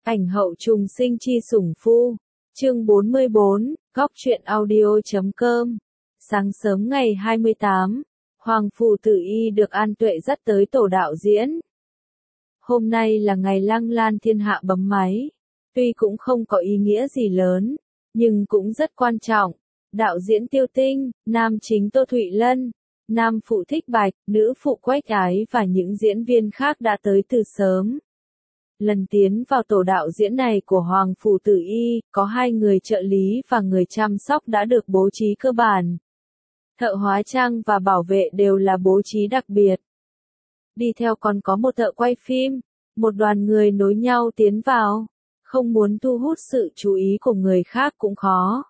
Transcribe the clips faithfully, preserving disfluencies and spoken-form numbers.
Ảnh hậu trùng sinh chi sủng phu. Chương bốn mươi bốn, góc truyện audio chấm com. Sáng sớm ngày hai mươi tám, Hoàng Phủ Tử Y được An Tuệ dắt tới tổ đạo diễn. Hôm nay là ngày Lăng Lan thiên hạ bấm máy. Tuy cũng không có ý nghĩa gì lớn, nhưng cũng rất quan trọng. Đạo diễn Tiêu Tinh, nam chính Tô Thụy Lân, nam phụ Thích Bạch, nữ phụ Quách Ái và những diễn viên khác đã tới từ sớm. Lần tiến vào tổ đạo diễn này của Hoàng Phủ Tử Y, có hai người trợ lý và người chăm sóc đã được bố trí cơ bản. Thợ hóa trang và bảo vệ đều là bố trí đặc biệt. Đi theo còn có một thợ quay phim, một đoàn người nối nhau tiến vào, không muốn thu hút sự chú ý của người khác cũng khó.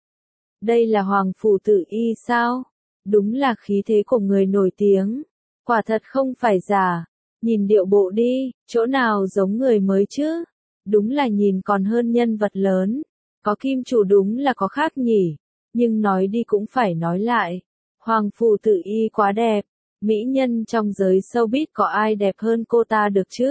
Đây là Hoàng Phủ Tử Y sao? Đúng là khí thế của người nổi tiếng. Quả thật không phải giả. Nhìn điệu bộ đi, chỗ nào giống người mới chứ? Đúng là nhìn còn hơn nhân vật lớn. Có kim chủ đúng là có khác nhỉ. Nhưng nói đi cũng phải nói lại. Hoàng Phủ Tử Y quá đẹp. Mỹ nhân trong giới showbiz có ai đẹp hơn cô ta được chứ?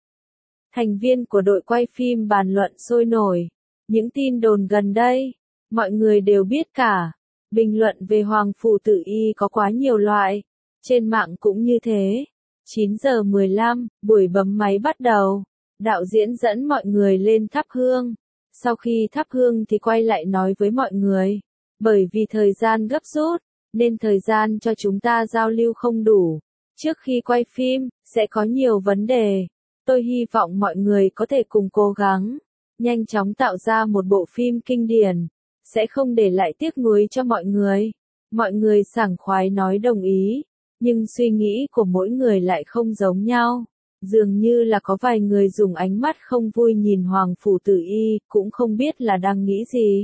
Thành viên của đội quay phim bàn luận sôi nổi. Những tin đồn gần đây, mọi người đều biết cả. Bình luận về Hoàng Phủ Tử Y có quá nhiều loại. Trên mạng cũng như thế. chín giờ mười lăm, buổi bấm máy bắt đầu. Đạo diễn dẫn mọi người lên thắp hương. Sau khi thắp hương thì quay lại nói với mọi người. Bởi vì thời gian gấp rút, nên thời gian cho chúng ta giao lưu không đủ. Trước khi quay phim, sẽ có nhiều vấn đề. Tôi hy vọng mọi người có thể cùng cố gắng, nhanh chóng tạo ra một bộ phim kinh điển. Sẽ không để lại tiếc nuối cho mọi người. Mọi người sảng khoái nói đồng ý. Nhưng suy nghĩ của mỗi người lại không giống nhau. Dường như là có vài người dùng ánh mắt không vui nhìn Hoàng Phủ Tử Y, cũng không biết là đang nghĩ gì.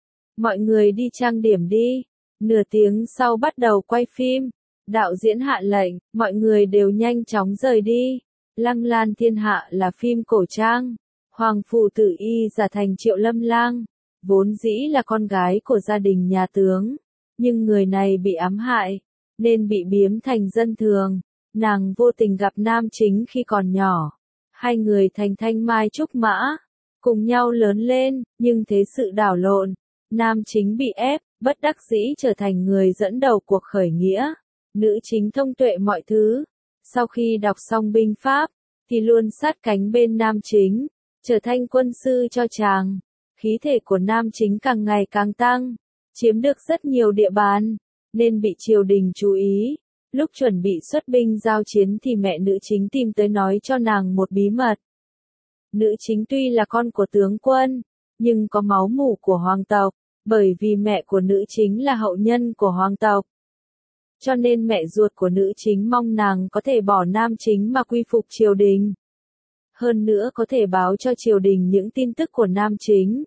Mọi người đi trang điểm đi. Nửa tiếng sau bắt đầu quay phim. Đạo diễn hạ lệnh, mọi người đều nhanh chóng rời đi. Lăng Lan thiên hạ là phim cổ trang. Hoàng Phủ Tử Y giả thành Triệu Lâm Lang. Vốn dĩ là con gái của gia đình nhà tướng. Nhưng người này bị ám hại, nên bị biếm thành dân thường. Nàng vô tình gặp nam chính khi còn nhỏ. Hai người thành thanh mai trúc mã, cùng nhau lớn lên, nhưng thế sự đảo lộn. Nam chính bị ép, bất đắc dĩ trở thành người dẫn đầu cuộc khởi nghĩa. Nữ chính thông tuệ mọi thứ. Sau khi đọc xong binh pháp, thì luôn sát cánh bên nam chính, trở thành quân sư cho chàng. Khí thể của nam chính càng ngày càng tăng, chiếm được rất nhiều địa bàn, nên bị triều đình chú ý. Lúc chuẩn bị xuất binh giao chiến thì mẹ nữ chính tìm tới nói cho nàng một bí mật. Nữ chính tuy là con của tướng quân, nhưng có máu mủ của hoàng tộc, bởi vì mẹ của nữ chính là hậu nhân của hoàng tộc. Cho nên mẹ ruột của nữ chính mong nàng có thể bỏ nam chính mà quy phục triều đình. Hơn nữa có thể báo cho triều đình những tin tức của nam chính.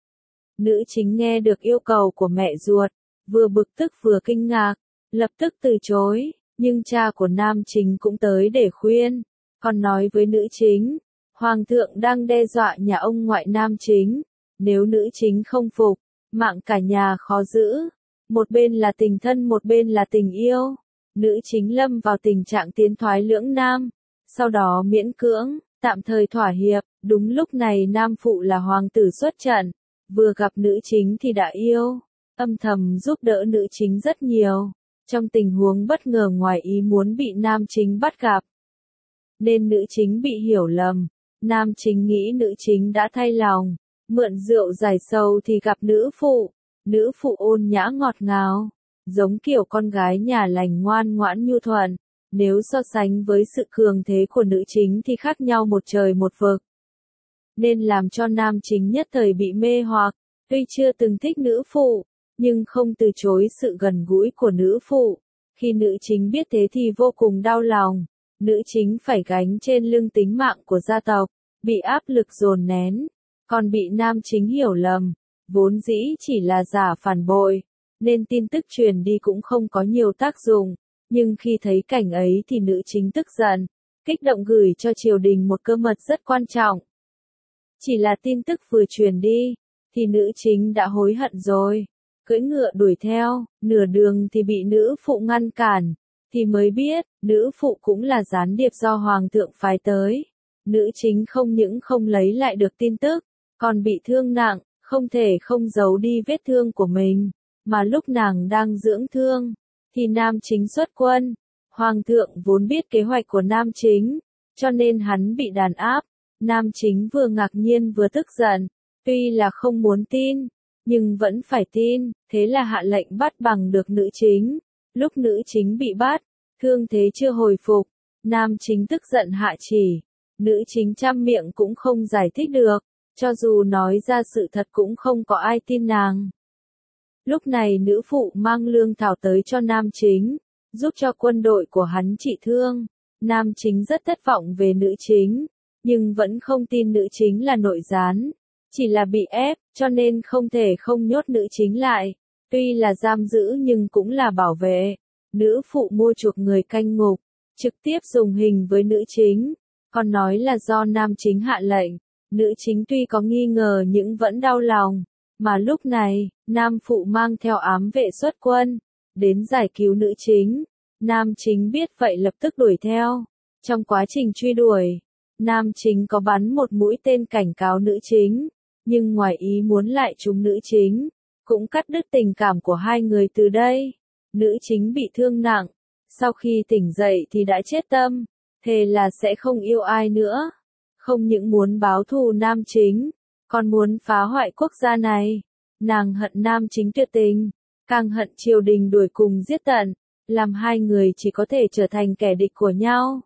Nữ chính nghe được yêu cầu của mẹ ruột, vừa bực tức vừa kinh ngạc, lập tức từ chối, nhưng cha của nam chính cũng tới để khuyên, còn nói với nữ chính, hoàng thượng đang đe dọa nhà ông ngoại nam chính, nếu nữ chính không phục, mạng cả nhà khó giữ, một bên là tình thân một bên là tình yêu. Nữ chính lâm vào tình trạng tiến thoái lưỡng nam, sau đó miễn cưỡng, tạm thời thỏa hiệp. Đúng lúc này nam phụ là hoàng tử xuất trận, vừa gặp nữ chính thì đã yêu, âm thầm giúp đỡ nữ chính rất nhiều. Trong tình huống bất ngờ ngoài ý muốn bị nam chính bắt gặp, nên nữ chính bị hiểu lầm. Nam chính nghĩ nữ chính đã thay lòng, mượn rượu giải sầu thì gặp nữ phụ. Nữ phụ ôn nhã ngọt ngào, giống kiểu con gái nhà lành ngoan ngoãn nhu thuận. Nếu so sánh với sự cường thế của nữ chính thì khác nhau một trời một vực. Nên làm cho nam chính nhất thời bị mê hoặc, tuy chưa từng thích nữ phụ, nhưng không từ chối sự gần gũi của nữ phụ. Khi nữ chính biết thế thì vô cùng đau lòng. Nữ chính phải gánh trên lưng tính mạng của gia tộc, bị áp lực dồn nén, còn bị nam chính hiểu lầm. Vốn dĩ chỉ là giả phản bội, nên tin tức truyền đi cũng không có nhiều tác dụng. Nhưng khi thấy cảnh ấy thì nữ chính tức giận, kích động gửi cho triều đình một cơ mật rất quan trọng. Chỉ là tin tức vừa truyền đi, thì nữ chính đã hối hận rồi. Cưỡi ngựa đuổi theo, nửa đường thì bị nữ phụ ngăn cản, thì mới biết, nữ phụ cũng là gián điệp do hoàng thượng phái tới. nữ chính không những không lấy lại được tin tức, còn bị thương nặng, không thể không giấu đi vết thương của mình, mà lúc nàng đang dưỡng thương, thì nam chính xuất quân. Hoàng thượng vốn biết kế hoạch của nam chính, cho nên hắn bị đàn áp. Nam chính vừa ngạc nhiên vừa tức giận, tuy là không muốn tin, nhưng vẫn phải tin, thế là hạ lệnh bắt bằng được nữ chính. Lúc nữ chính bị bắt, thương thế chưa hồi phục, nam chính tức giận hạ chỉ, nữ chính trăm miệng cũng không giải thích được, cho dù nói ra sự thật cũng không có ai tin nàng. Lúc này nữ phụ mang lương thảo tới cho nam chính, giúp cho quân đội của hắn trị thương. Nam chính rất thất vọng về nữ chính, nhưng vẫn không tin nữ chính là nội gián, chỉ là bị ép, cho nên không thể không nhốt nữ chính lại. Tuy là giam giữ nhưng cũng là bảo vệ. Nữ phụ mua chuộc người canh ngục, trực tiếp dùng hình với nữ chính, còn nói là do nam chính hạ lệnh. Nữ chính tuy có nghi ngờ nhưng vẫn đau lòng, mà lúc này, nam phụ mang theo ám vệ xuất quân, đến giải cứu nữ chính. Nam chính biết vậy lập tức đuổi theo. Trong quá trình truy đuổi, nam chính có bắn một mũi tên cảnh cáo nữ chính, nhưng ngoài ý muốn lại trúng nữ chính, cũng cắt đứt tình cảm của hai người từ đây. Nữ chính bị thương nặng, sau khi tỉnh dậy thì đã chết tâm, thề là sẽ không yêu ai nữa. Không những muốn báo thù nam chính, còn muốn phá hoại quốc gia này. Nàng hận nam chính tuyệt tình, càng hận triều đình đuổi cùng giết tận, làm hai người chỉ có thể trở thành kẻ địch của nhau.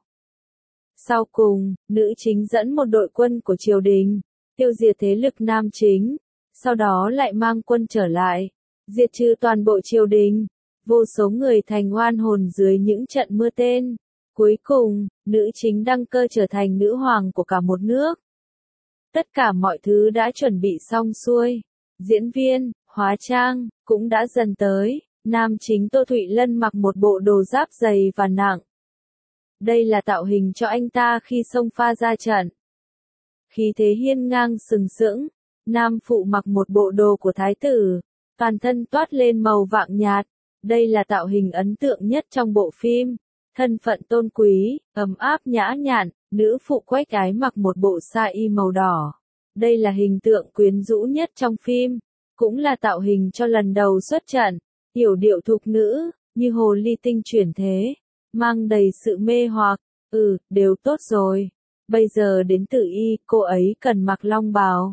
Sau cùng, nữ chính dẫn một đội quân của triều đình, tiêu diệt thế lực nam chính, sau đó lại mang quân trở lại, diệt trừ toàn bộ triều đình, vô số người thành oan hồn dưới những trận mưa tên. Cuối cùng, nữ chính đăng cơ trở thành nữ hoàng của cả một nước. Tất cả mọi thứ đã chuẩn bị xong xuôi. Diễn viên, hóa trang, cũng đã dần tới. Nam chính Tô Thụy Lân mặc một bộ đồ giáp dày và nặng. Đây là tạo hình cho anh ta khi xông pha ra trận. Khí thế hiên ngang sừng sững. Nam phụ mặc một bộ đồ của thái tử, toàn thân toát lên màu vàng nhạt. Đây là tạo hình ấn tượng nhất trong bộ phim. Thân phận tôn quý, ấm áp nhã nhặn. Nữ phụ Quách Ái mặc một bộ sa y màu đỏ. Đây là hình tượng quyến rũ nhất trong phim, cũng là tạo hình cho lần đầu xuất trận. Yểu điệu thục nữ, như hồ ly tinh chuyển thế, mang đầy sự mê hoặc. Ừ, đều tốt rồi. Bây giờ đến Tử Y, cô ấy cần mặc long bào.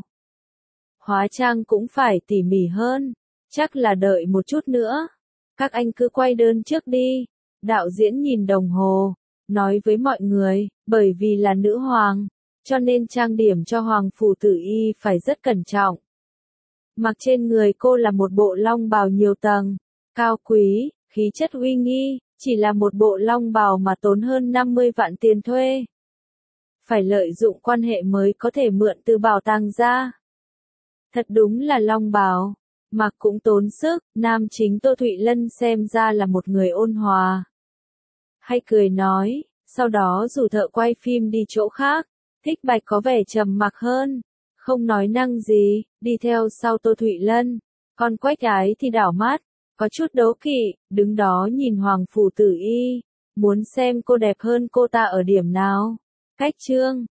Hóa trang cũng phải tỉ mỉ hơn, chắc là đợi một chút nữa. Các anh cứ quay đơn trước đi. Đạo diễn nhìn đồng hồ, nói với mọi người, bởi vì là nữ hoàng, cho nên trang điểm cho hoàng phủ Tử Y phải rất cẩn trọng. Mặc trên người cô là một bộ long bào nhiều tầng, cao quý, khí chất uy nghi, chỉ là một bộ long bào mà tốn hơn năm mươi vạn tiền thuê. Phải lợi dụng quan hệ mới có thể mượn từ bảo tàng ra. Thật đúng là long bào, mặc cũng tốn sức. Nam chính Tô Thụy Lân xem ra là một người ôn hòa, hay cười nói, sau đó rủ thợ quay phim đi chỗ khác. Thích Bạch có vẻ trầm mặc hơn, không nói năng gì, đi theo sau Tô Thụy Lân. Còn Quách Ái thì đảo mắt, có chút đố kỵ, đứng đó nhìn hoàng phủ Tử Y, muốn xem cô đẹp hơn cô ta ở điểm nào. Cách chương